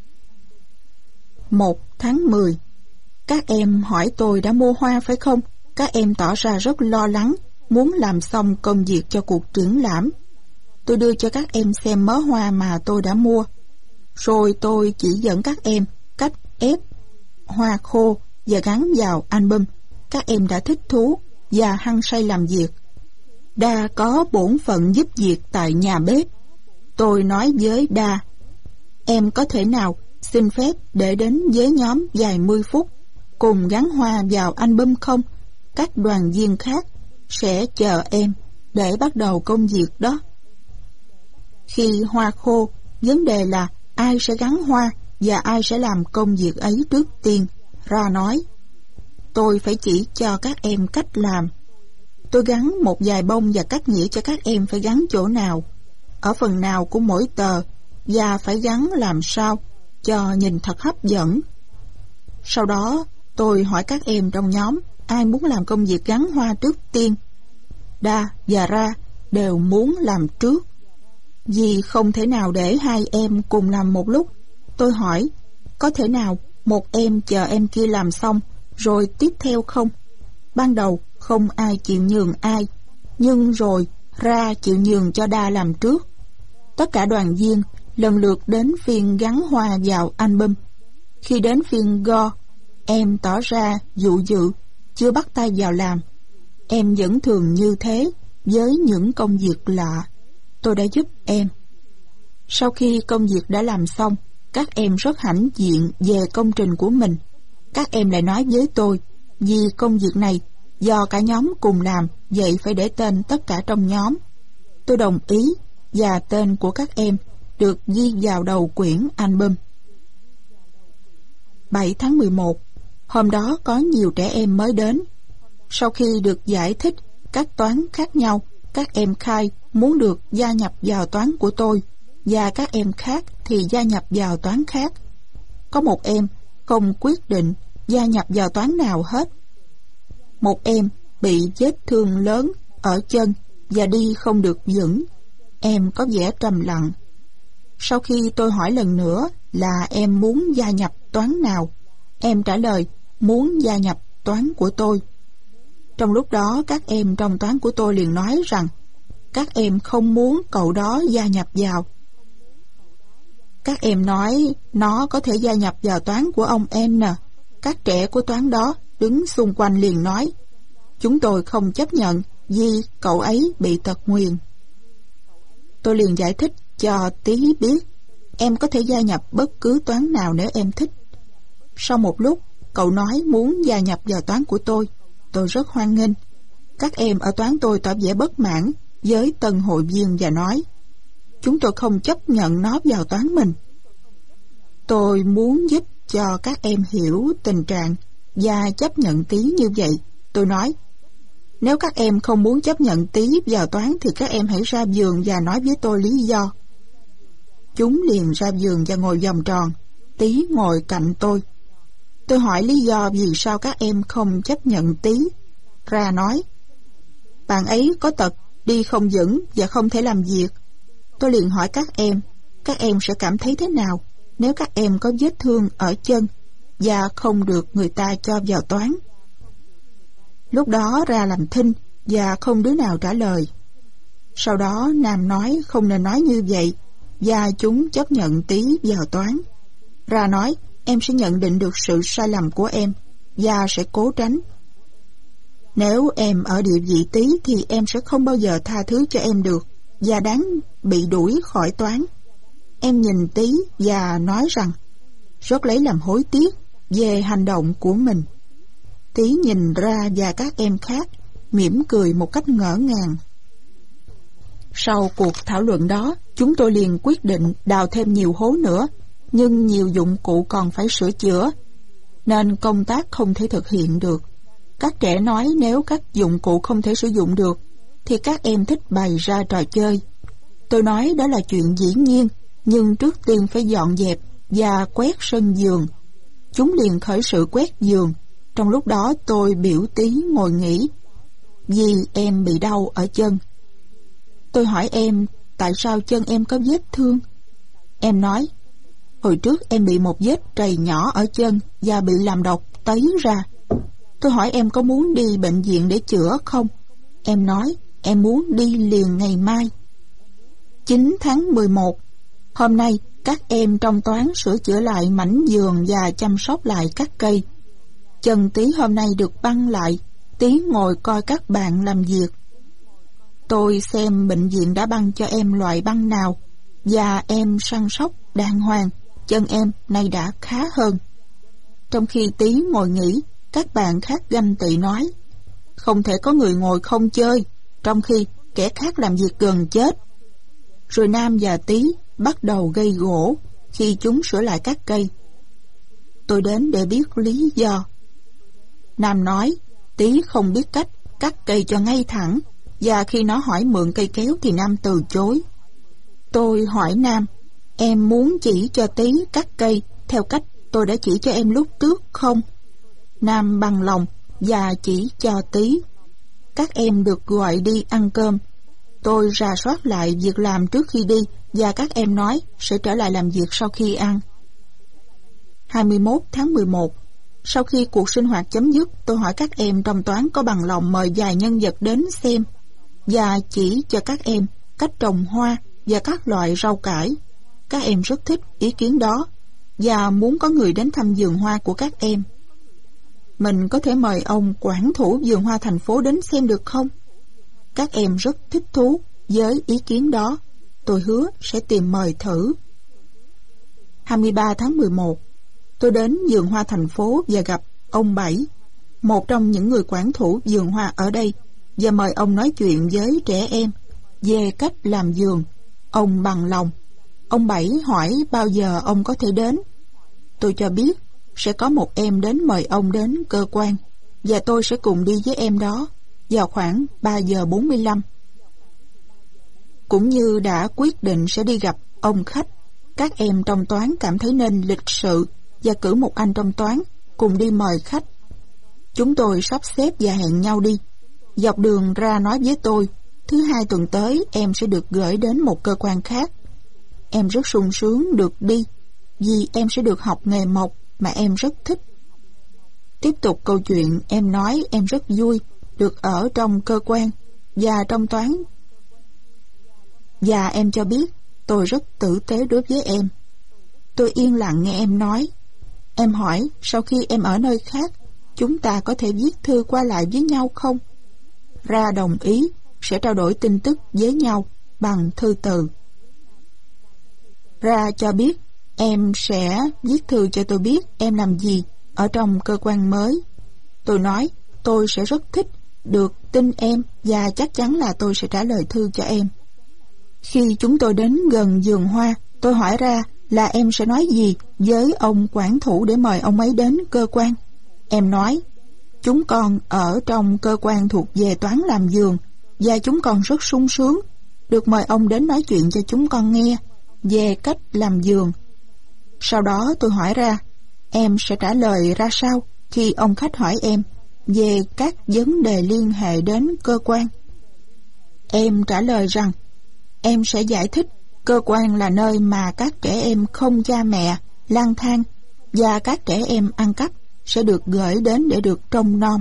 một tháng mười, các em hỏi tôi đã mua hoa phải không? Các em tỏ ra rất lo lắng, muốn làm xong công việc cho cuộc triển lãm. tôi đưa cho các em xem mớ hoa mà tôi đã mua. Rồi tôi chỉ dẫn các em cách ép hoa khô và gắn vào album. Các em đã thích thú và hăng say làm việc. Đa có bổn phận giúp việc tại nhà bếp. Tôi nói với Đa, em có thể nào xin phép để đến với nhóm vài mươi phút cùng gắn hoa vào album không? Các đoàn viên khác sẽ chờ em để bắt đầu công việc đó. Khi hoa khô, vấn đề là ai sẽ gắn hoa và ai sẽ làm công việc ấy trước tiên. Ra nói, tôi phải chỉ cho các em cách làm. Tôi gắn một vài bông và cắt nghĩa cho các em phải gắn chỗ nào, ở phần nào của mỗi tờ, và phải gắn làm sao cho nhìn thật hấp dẫn. Sau đó tôi hỏi các em trong nhóm ai muốn làm công việc gắn hoa trước tiên. Đa và Ra đều muốn làm trước. Vì không thể nào để hai em cùng làm một lúc, tôi hỏi có thể nào một em chờ em kia làm xong rồi tiếp theo không? Ban đầu không ai chịu nhường ai, nhưng rồi Ra chịu nhường cho Đa làm trước. Tất cả đoàn viên lần lượt đến phiên gắn hoa vào album. Khi đến phiên Go, em tỏ ra dụ dự, chưa bắt tay vào làm. Em vẫn thường như thế với những công việc lạ. Tôi đã giúp em. Sau khi công việc đã làm xong, các em rất hãnh diện về công trình của mình. Các em lại nói với tôi, vì công việc này do cả nhóm cùng làm, vậy phải để tên tất cả trong nhóm. Tôi đồng ý, và tên của các em được ghi vào đầu quyển album. bảy tháng mười một, hôm đó có nhiều trẻ em mới đến. Sau khi được giải thích các toán khác nhau, các em khai muốn được gia nhập vào toán của tôi, và các em khác thì gia nhập vào toán khác. Có một em không quyết định gia nhập vào toán nào hết. Một em bị vết thương lớn ở chân và đi không được vững. Em có vẻ trầm lặng. Sau khi tôi hỏi lần nữa là em muốn gia nhập toán nào, em trả lời muốn gia nhập toán của tôi. Trong lúc đó các em trong toán của tôi liền nói rằng các em không muốn cậu đó gia nhập vào. Các em nói nó có thể gia nhập vào toán của ông N. Các trẻ của toán đó đứng xung quanh liền nói chúng tôi không chấp nhận vì cậu ấy bị tật nguyền. Tôi liền giải thích cho Tí biết em có thể gia nhập bất cứ toán nào nếu em thích. Sau một lúc cậu nói muốn gia nhập vào toán của tôi. Tôi rất hoan nghênh. Các em ở toán tôi tỏ vẻ bất mãn với tân hội viên và nói chúng tôi không chấp nhận nó vào toán mình. Tôi muốn giúp cho các em hiểu tình trạng và chấp nhận Tí như vậy. Tôi nói nếu các em không muốn chấp nhận Tí vào toán thì các em hãy ra vườn và nói với tôi lý do. Chúng liền ra vườn và ngồi vòng tròn. Tí ngồi cạnh tôi. Tôi hỏi lý do vì sao các em không chấp nhận Tí. Ra nói bạn ấy có tật đi không vững và không thể làm việc. Tôi liền hỏi các em các em sẽ cảm thấy thế nào nếu các em có vết thương ở chân và không được người ta cho vào toán. Lúc đó Ra làm thinh và không đứa nào trả lời. Sau đó Nam nói không nên nói như vậy và chúng chấp nhận Tí vào toán. Ra nói em sẽ nhận định được sự sai lầm của em và sẽ cố tránh. Nếu em ở địa vị Tí thì em sẽ không bao giờ tha thứ cho em được và đáng bị đuổi khỏi toán. Em nhìn Tí và nói rằng rất lấy làm hối tiếc về hành động của mình. Tí nhìn Ra và các em khác mỉm cười một cách ngỡ ngàng. Sau cuộc thảo luận đó, chúng tôi liền quyết định đào thêm nhiều hố nữa, nhưng nhiều dụng cụ còn phải sửa chữa, nên công tác không thể thực hiện được. Các trẻ nói nếu các dụng cụ không thể sử dụng được, thì các em thích bày ra trò chơi. Tôi nói đó là chuyện dĩ nhiên, nhưng trước tiên phải dọn dẹp và quét sân vườn. Chúng liền khởi sự quét vườn. Trong lúc đó tôi biểu Tí ngồi nghỉ, vì em bị đau ở chân. Tôi hỏi em tại sao chân em có vết thương. Em nói hồi trước em bị một vết trầy nhỏ ở chân và bị làm độc tấy ra. Tôi hỏi em có muốn đi bệnh viện để chữa không. Em nói em muốn đi liền ngày mai. chín tháng mười một. Hôm nay các em trong toán sửa chữa lại mảnh giường và chăm sóc lại các cây. Chân Tí hôm nay được băng lại. Tí ngồi coi các bạn làm việc. Tôi xem bệnh viện đã băng cho em loại băng nào, và em săn sóc đàng hoàng. Chân em nay đã khá hơn. Trong khi Tí ngồi nghỉ, các bạn khác ganh tị nói: không thể có người ngồi không chơi, trong khi kẻ khác làm việc gần chết. Rồi Nam và Tí bắt đầu gây gổ khi chúng sửa lại các cây. Tôi đến để biết lý do. Nam nói Tí không biết cách cắt cây cho ngay thẳng, và khi nó hỏi mượn cây kéo thì Nam từ chối. Tôi hỏi Nam: em muốn chỉ cho Tí cắt cây theo cách tôi đã chỉ cho em lúc trước không? Nam bằng lòng và chỉ cho Tí. Các em được gọi đi ăn cơm. Tôi rà soát lại việc làm trước khi đi, và các em nói sẽ trở lại làm việc sau khi ăn. hai mươi mốt tháng mười một. Sau khi cuộc sinh hoạt chấm dứt, tôi hỏi các em trong toán có bằng lòng mời vài nhân vật đến xem, và chỉ cho các em cách trồng hoa và các loại rau cải. Các em rất thích ý kiến đó, và muốn có người đến thăm vườn hoa của các em. Mình có thể mời ông quản thủ vườn hoa thành phố đến xem được không? Các em rất thích thú với ý kiến đó. Tôi hứa sẽ tìm mời thử. hai mươi ba tháng mười một. Tôi đến vườn hoa thành phố và gặp ông Bảy, một trong những người quản thủ vườn hoa ở đây, và mời ông nói chuyện với trẻ em về cách làm vườn. Ông bằng lòng. Ông Bảy hỏi bao giờ ông có thể đến. Tôi cho biết sẽ có một em đến mời ông đến cơ quan, và tôi sẽ cùng đi với em đó vào khoảng ba giờ bốn mươi lăm. Cũng như đã quyết định sẽ đi gặp ông khách, các em trong toán cảm thấy nên lịch sự và cử một anh trong toán cùng đi mời khách. Chúng tôi sắp xếp và hẹn nhau đi. Dọc đường ra nói với tôi, thứ hai tuần tới em sẽ được gửi đến một cơ quan khác. Em rất sung sướng được đi, vì em sẽ được học nghề mộc mà em rất thích. Tiếp tục câu chuyện, em nói em rất vui được ở trong cơ quan và trong toán, và em cho biết tôi rất tử tế đối với em. Tôi yên lặng nghe em nói. Em hỏi sau khi em ở nơi khác, chúng ta có thể viết thư qua lại với nhau không? Ra đồng ý sẽ trao đổi tin tức với nhau bằng thư từ. Ra cho biết em sẽ viết thư cho tôi biết em làm gì ở trong cơ quan mới. Tôi nói tôi sẽ rất thích được tin em, và chắc chắn là tôi sẽ trả lời thư cho em. Khi chúng tôi đến gần vườn hoa, tôi hỏi Ra là em sẽ nói gì với ông quản thủ để mời ông ấy đến cơ quan. Em nói chúng con ở trong cơ quan thuộc về toán làm vườn, và chúng con rất sung sướng được mời ông đến nói chuyện cho chúng con nghe về cách làm vườn. Sau đó tôi hỏi Ra em sẽ trả lời ra sao khi ông khách hỏi em về các vấn đề liên hệ đến cơ quan. Em trả lời rằng em sẽ giải thích cơ quan là nơi mà các trẻ em không cha mẹ lang thang, và các trẻ em ăn cắp sẽ được gửi đến để được trông nom.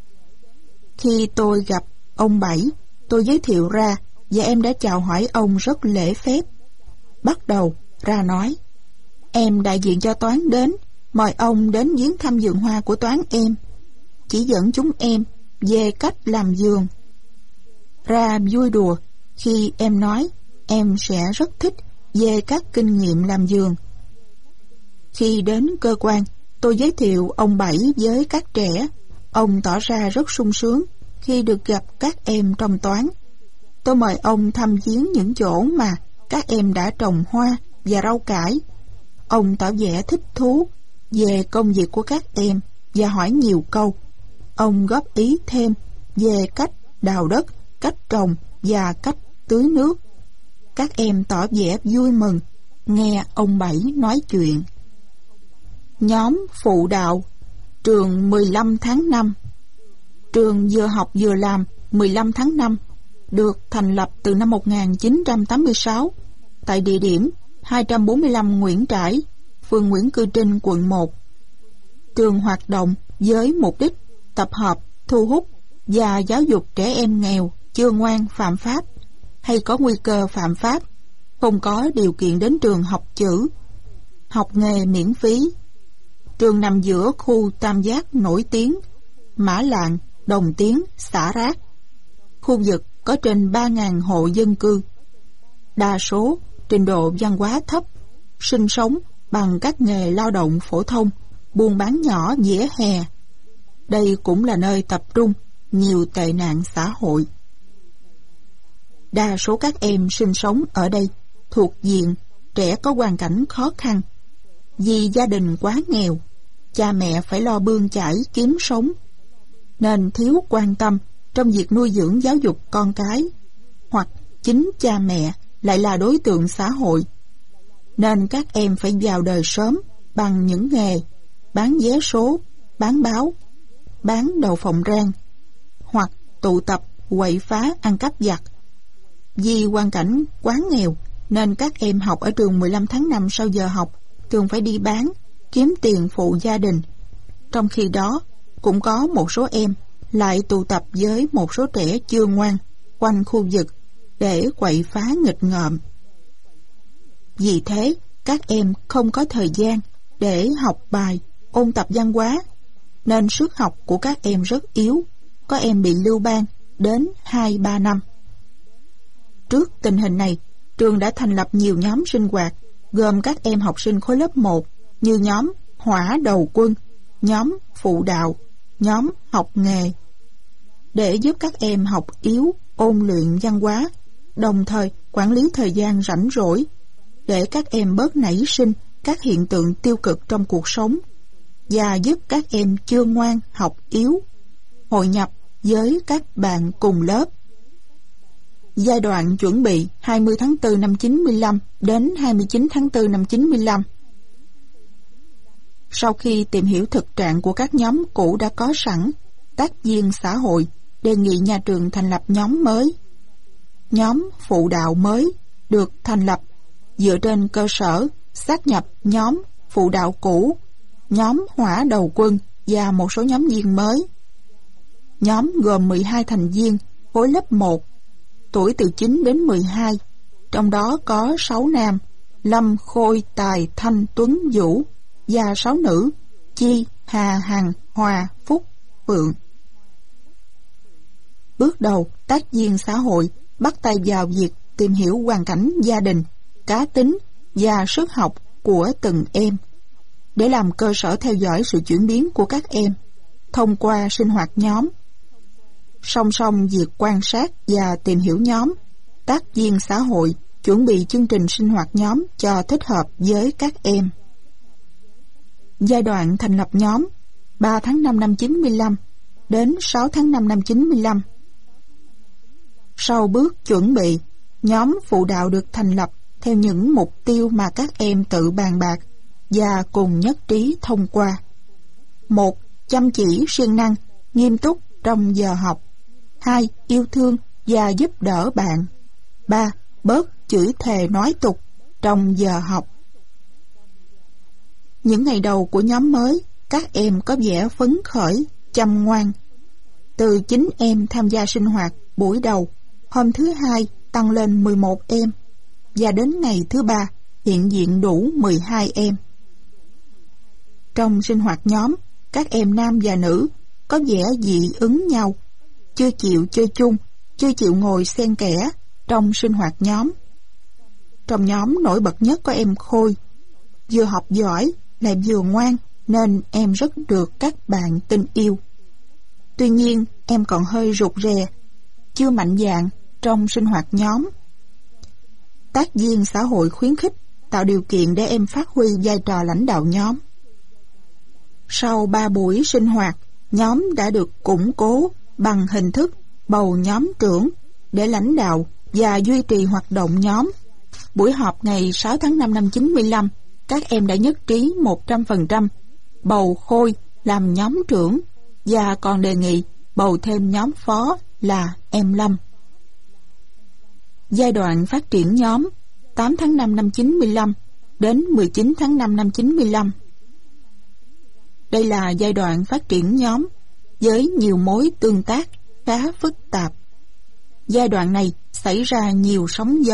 Khi tôi gặp ông Bảy, tôi giới thiệu Ra, và em đã chào hỏi ông rất lễ phép. Bắt đầu Ra nói: em đại diện cho toán đến, mời ông đến viếng thăm vườn hoa của toán em, chỉ dẫn chúng em về cách làm vườn. Ra vui đùa khi em nói em sẽ rất thích về các kinh nghiệm làm vườn. Khi đến cơ quan, tôi giới thiệu ông Bảy với các trẻ. Ông tỏ ra rất sung sướng khi được gặp các em trong toán. Tôi mời ông thăm viếng những chỗ mà các em đã trồng hoa và rau cải. Ông tỏ vẻ thích thú về công việc của các em và hỏi nhiều câu. Ông góp ý thêm về cách đào đất, cách trồng và cách tưới nước. Các em tỏ vẻ vui mừng nghe ông Bảy nói chuyện. Nhóm phụ đạo trường mười lăm tháng năm. Trường vừa học vừa làm mười lăm tháng năm được thành lập từ năm một nghìn chín trăm tám mươi sáu tại địa điểm hai trăm bốn mươi lăm Nguyễn Trãi, phường Nguyễn Cư Trinh, quận một. Trường hoạt động với mục đích tập hợp, thu hút và giáo dục trẻ em nghèo chưa ngoan phạm pháp hay có nguy cơ phạm pháp không có điều kiện đến trường học chữ, học nghề miễn phí. Trường nằm giữa khu tam giác nổi tiếng Mã Lạng, Đồng Tiến, Xả Rác. Khu vực có trên ba nghìn hộ dân cư. Đa số trình độ văn hóa thấp, sinh sống bằng các nghề lao động phổ thông, buôn bán nhỏ vỉa hè. Đây cũng là nơi tập trung nhiều tệ nạn xã hội. Đa số các em sinh sống ở đây thuộc diện trẻ có hoàn cảnh khó khăn. Vì gia đình quá nghèo, cha mẹ phải lo bươn chải kiếm sống, nên thiếu quan tâm trong việc nuôi dưỡng giáo dục con cái, hoặc chính cha mẹ lại là đối tượng xã hội, nên các em phải vào đời sớm bằng những nghề bán vé số, bán báo, bán đậu phộng rang, hoặc tụ tập quậy phá ăn cắp giặt. Vì hoàn cảnh quá nghèo nên các em học ở trường mười lăm tháng năm sau giờ học thường phải đi bán, kiếm tiền phụ gia đình. Trong khi đó, cũng có một số em lại tụ tập với một số trẻ chưa ngoan quanh khu vực để quậy phá nghịch ngợm. Vì thế, các em không có thời gian để học bài, ôn tập văn hóa, nên sức học của các em rất yếu, có em bị lưu ban đến hai ba năm. Trước tình hình này, trường đã thành lập nhiều nhóm sinh hoạt gồm các em học sinh khối lớp một như nhóm hỏa đầu quân, nhóm phụ đạo, nhóm học nghề, để giúp các em học yếu ôn luyện văn hóa, đồng thời quản lý thời gian rảnh rỗi, để các em bớt nảy sinh các hiện tượng tiêu cực trong cuộc sống, và giúp các em chưa ngoan học yếu hội nhập với các bạn cùng lớp. Giai đoạn chuẩn bị hai mươi tháng tư năm chín mươi lăm đến hai mươi chín tháng tư năm chín mươi lăm. Sau khi tìm hiểu thực trạng của các nhóm cũ đã có sẵn, tác viên xã hội đề nghị nhà trường thành lập nhóm mới. Nhóm phụ đạo mới được thành lập dựa trên cơ sở sát nhập nhóm phụ đạo cũ, nhóm hỏa đầu quân và một số nhóm viên mới. Nhóm gồm mười hai thành viên khối lớp một, tuổi từ chín đến mười hai, trong đó có sáu nam, Lâm, Khôi, Tài, Thanh, Tuấn, Vũ, và sáu nữ, Chi, Hà, Hằng, Hòa, Phúc, Phượng. Bước đầu, tác viên xã hội bắt tay vào việc tìm hiểu hoàn cảnh gia đình, cá tính và sức học của từng em, để làm cơ sở theo dõi sự chuyển biến của các em thông qua sinh hoạt nhóm. Song song việc quan sát và tìm hiểu nhóm, tác viên xã hội chuẩn bị chương trình sinh hoạt nhóm cho thích hợp với các em. Giai đoạn thành lập nhóm ba tháng năm năm chín mươi lăm đến sáu tháng năm năm chín mươi lăm. Sau bước chuẩn bị, nhóm phụ đạo được thành lập theo những mục tiêu mà các em tự bàn bạc và cùng nhất trí thông qua. Một. Chăm chỉ siêng năng, nghiêm túc trong giờ học. Hai. Yêu thương và giúp đỡ bạn. Ba. Bớt chửi thề nói tục trong giờ học. Những ngày đầu của nhóm mới, các em có vẻ phấn khởi, chăm ngoan. Từ chín em tham gia sinh hoạt buổi đầu, hôm thứ hai tăng lên mười một em, và đến ngày thứ ba hiện diện đủ mười hai em. Trong sinh hoạt nhóm, các em nam và nữ có vẻ dị ứng nhau, chưa chịu chơi chung, chưa chịu ngồi xen kẽ trong sinh hoạt nhóm. Trong nhóm nổi bật nhất có em Khôi, vừa học giỏi lại vừa ngoan, nên em rất được các bạn tin yêu. Tuy nhiên, em còn hơi rụt rè, chưa mạnh dạn trong sinh hoạt nhóm. Tác viên xã hội khuyến khích, tạo điều kiện để em phát huy vai trò lãnh đạo nhóm. Sau ba buổi sinh hoạt, nhóm đã được củng cố bằng hình thức bầu nhóm trưởng để lãnh đạo và duy trì hoạt động nhóm. Buổi họp ngày sáu tháng năm năm chín mươi lăm, các em đã nhất trí một trăm phần trăm bầu Khôi làm nhóm trưởng và còn đề nghị bầu thêm nhóm phó là em Lâm. Giai đoạn phát triển nhóm tám tháng năm năm chín mươi lăm đến mười chín tháng năm năm chín mươi lăm. Đây là giai đoạn phát triển nhóm với nhiều mối tương tác khá phức tạp. Giai đoạn này xảy ra nhiều sóng gió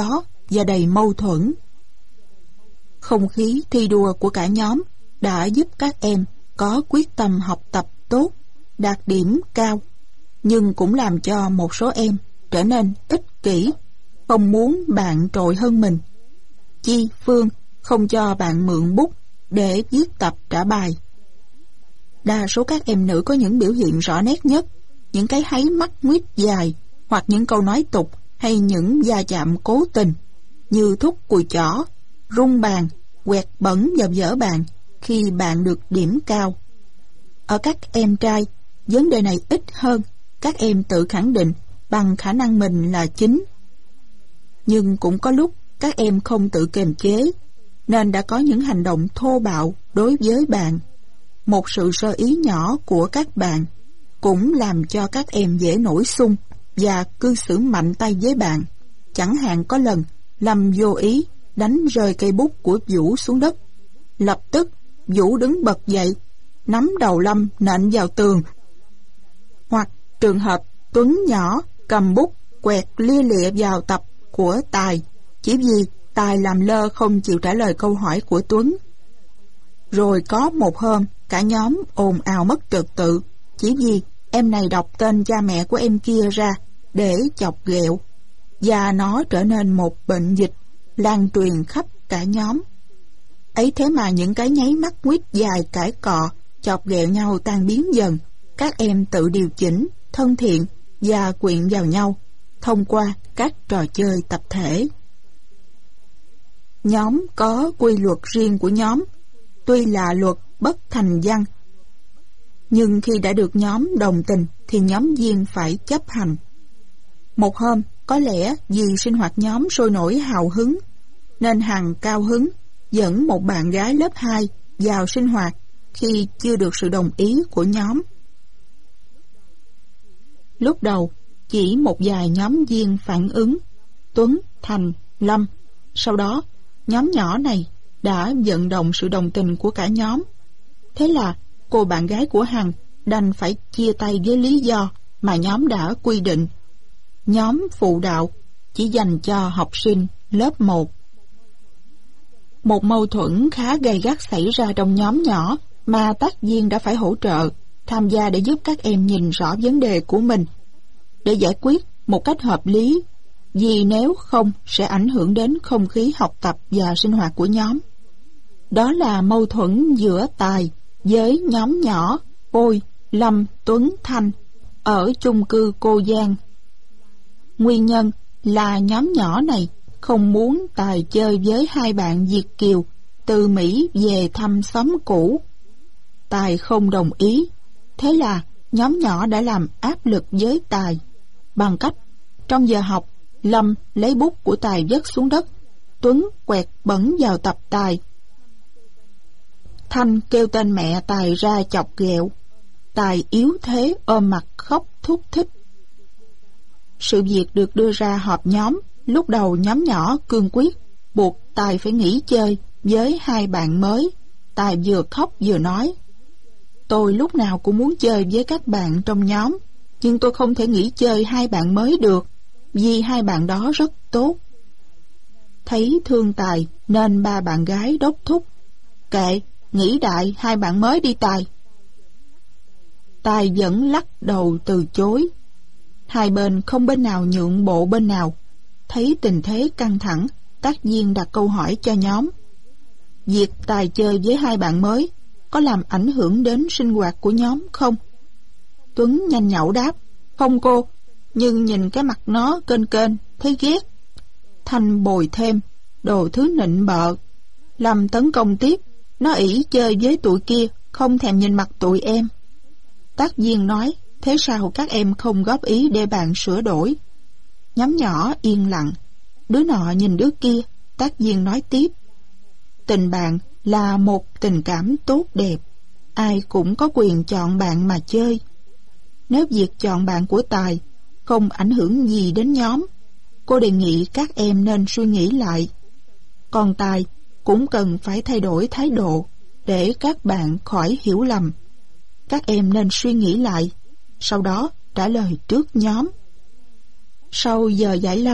và đầy mâu thuẫn. Không khí thi đua của cả nhóm đã giúp các em có quyết tâm học tập tốt, đạt điểm cao, nhưng cũng làm cho một số em trở nên ích kỷ, không muốn bạn trội hơn mình. Chi, Phương không cho bạn mượn bút để viết tập trả bài. Đa số các em nữ có những biểu hiện rõ nét nhất, những cái háy mắt nguyết dài, hoặc những câu nói tục, hay những va chạm cố tình, như thúc cùi chỏ, rung bàn, quẹt bẩn vào vở bàn khi bạn được điểm cao. Ở các em trai, vấn đề này ít hơn, các em tự khẳng định bằng khả năng mình là chính. Nhưng cũng có lúc các em không tự kiềm chế, nên đã có những hành động thô bạo đối với bạn. Một sự sơ ý nhỏ của các bạn cũng làm cho các em dễ nổi xung và cư xử mạnh tay với bạn. Chẳng hạn có lần Lâm vô ý đánh rơi cây bút của Vũ xuống đất. Lập tức Vũ đứng bật dậy, nắm đầu Lâm nện vào tường. Hoặc trường hợp Tuấn nhỏ cầm bút quẹt lia lịa vào tập của Tài, chỉ vì Tài làm lơ không chịu trả lời câu hỏi của Tuấn. Rồi có một hôm cả nhóm ồn ào mất trật tự, chỉ vì em này đọc tên cha mẹ của em kia ra để chọc ghẹo, và nó trở nên một bệnh dịch lan truyền khắp cả nhóm. Ấy thế mà những cái nháy mắt nguyết dài cãi cọ, chọc ghẹo nhau tan biến dần. Các em tự điều chỉnh, thân thiện và quyện vào nhau thông qua các trò chơi tập thể. Nhóm có quy luật riêng của nhóm, tuy là luật bất thành văn, nhưng khi đã được nhóm đồng tình thì nhóm viên phải chấp hành. Một hôm, có lẽ vì sinh hoạt nhóm sôi nổi hào hứng, nên Hằng cao hứng dẫn một bạn gái lớp hai vào sinh hoạt khi chưa được sự đồng ý của nhóm. Lúc đầu, chỉ một vài nhóm viên phản ứng, Tuấn, Thành, Lâm. Sau đó, nhóm nhỏ này đã vận động sự đồng tình của cả nhóm. Thế là cô bạn gái của Hằng đành phải chia tay với lý do mà nhóm đã quy định. Nhóm phụ đạo chỉ dành cho học sinh lớp một. Một mâu thuẫn khá gay gắt xảy ra trong nhóm nhỏ mà tác viên đã phải hỗ trợ, tham gia để giúp các em nhìn rõ vấn đề của mình, để giải quyết một cách hợp lý, vì nếu không sẽ ảnh hưởng đến không khí học tập và sinh hoạt của nhóm. Đó là mâu thuẫn giữa Tài với nhóm nhỏ Ôi, Lâm, Tuấn, Thanh ở chung cư Cô Giang. Nguyên nhân là nhóm nhỏ này không muốn Tài chơi với hai bạn Việt kiều từ Mỹ về thăm xóm cũ. Tài không đồng ý, thế là nhóm nhỏ đã làm áp lực với Tài bằng cách trong giờ học, Lâm lấy bút của Tài vứt xuống đất, Tuấn quẹt bẩn vào tập Tài. Thanh kêu tên mẹ Tài ra chọc ghẹo. Tài yếu thế ôm mặt khóc thúc thích. Sự việc được đưa ra họp nhóm. Lúc đầu nhóm nhỏ cương quyết buộc Tài phải nghỉ chơi với hai bạn mới. Tài vừa khóc vừa nói: Tôi lúc nào cũng muốn chơi với các bạn trong nhóm, nhưng tôi không thể nghỉ chơi hai bạn mới được, vì hai bạn đó rất tốt. Thấy thương Tài nên ba bạn gái đốc thúc: Kệ, nghỉ đại hai bạn mới đi Tài. Tài vẫn lắc đầu từ chối. Hai bên không bên nào nhượng bộ bên nào. Thấy tình thế căng thẳng, tác viên đặt câu hỏi cho nhóm: Việc Tài chơi với hai bạn mới có làm ảnh hưởng đến sinh hoạt của nhóm không? Tuấn nhanh nhảu đáp: Không cô, nhưng nhìn cái mặt nó kênh kênh, thấy ghét. Thanh bồi thêm: Đồ thứ nịnh bợ. Lâm tấn công tiếp: Nó ỷ chơi với tụi kia, không thèm nhìn mặt tụi em. Tác viên nói: Thế sao các em không góp ý để bạn sửa đổi? Nhóm nhỏ yên lặng. Đứa nọ nhìn đứa kia. Tác viên nói tiếp: Tình bạn là một tình cảm tốt đẹp. Ai cũng có quyền chọn bạn mà chơi. Nếu việc chọn bạn của Tài không ảnh hưởng gì đến nhóm, cô đề nghị các em nên suy nghĩ lại. Còn Tài cũng cần phải thay đổi thái độ để các bạn khỏi hiểu lầm. Các em nên suy nghĩ lại, sau đó trả lời trước nhóm. Sau giờ giải lao,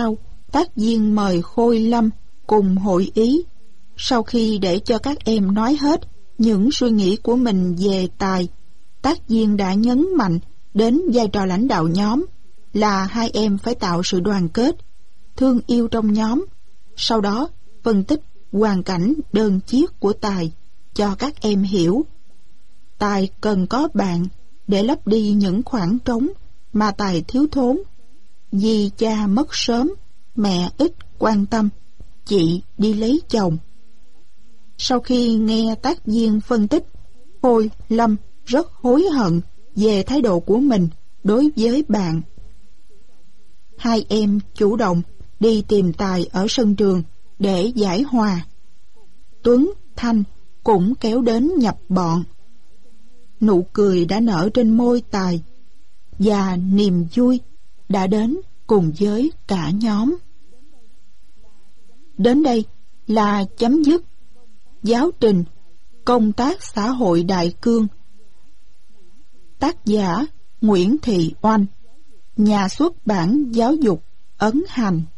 tác viên mời Khôi Lâm cùng hội ý. Sau khi để cho các em nói hết những suy nghĩ của mình về Tài, tác viên đã nhấn mạnh đến vai trò lãnh đạo nhóm, là hai em phải tạo sự đoàn kết, thương yêu trong nhóm. Sau đó phân tích hoàn cảnh đơn chiếc của Tài cho các em hiểu. Tài cần có bạn để lấp đi những khoảng trống mà Tài thiếu thốn. Vì cha mất sớm, mẹ ít quan tâm, chị đi lấy chồng. Sau khi nghe tác viên phân tích, Khôi Lâm rất hối hận về thái độ của mình đối với bạn. Hai em chủ động đi tìm Tài ở sân trường để giải hòa. Tuấn, Thanh cũng kéo đến nhập bọn. Nụ cười đã nở trên môi Tài, và niềm vui đã đến cùng với cả nhóm. Đến đây là chấm dứt giáo trình Công tác xã hội đại cương. Tác giả Nguyễn Thị Oanh, nhà xuất bản Giáo dục Ấn Hành.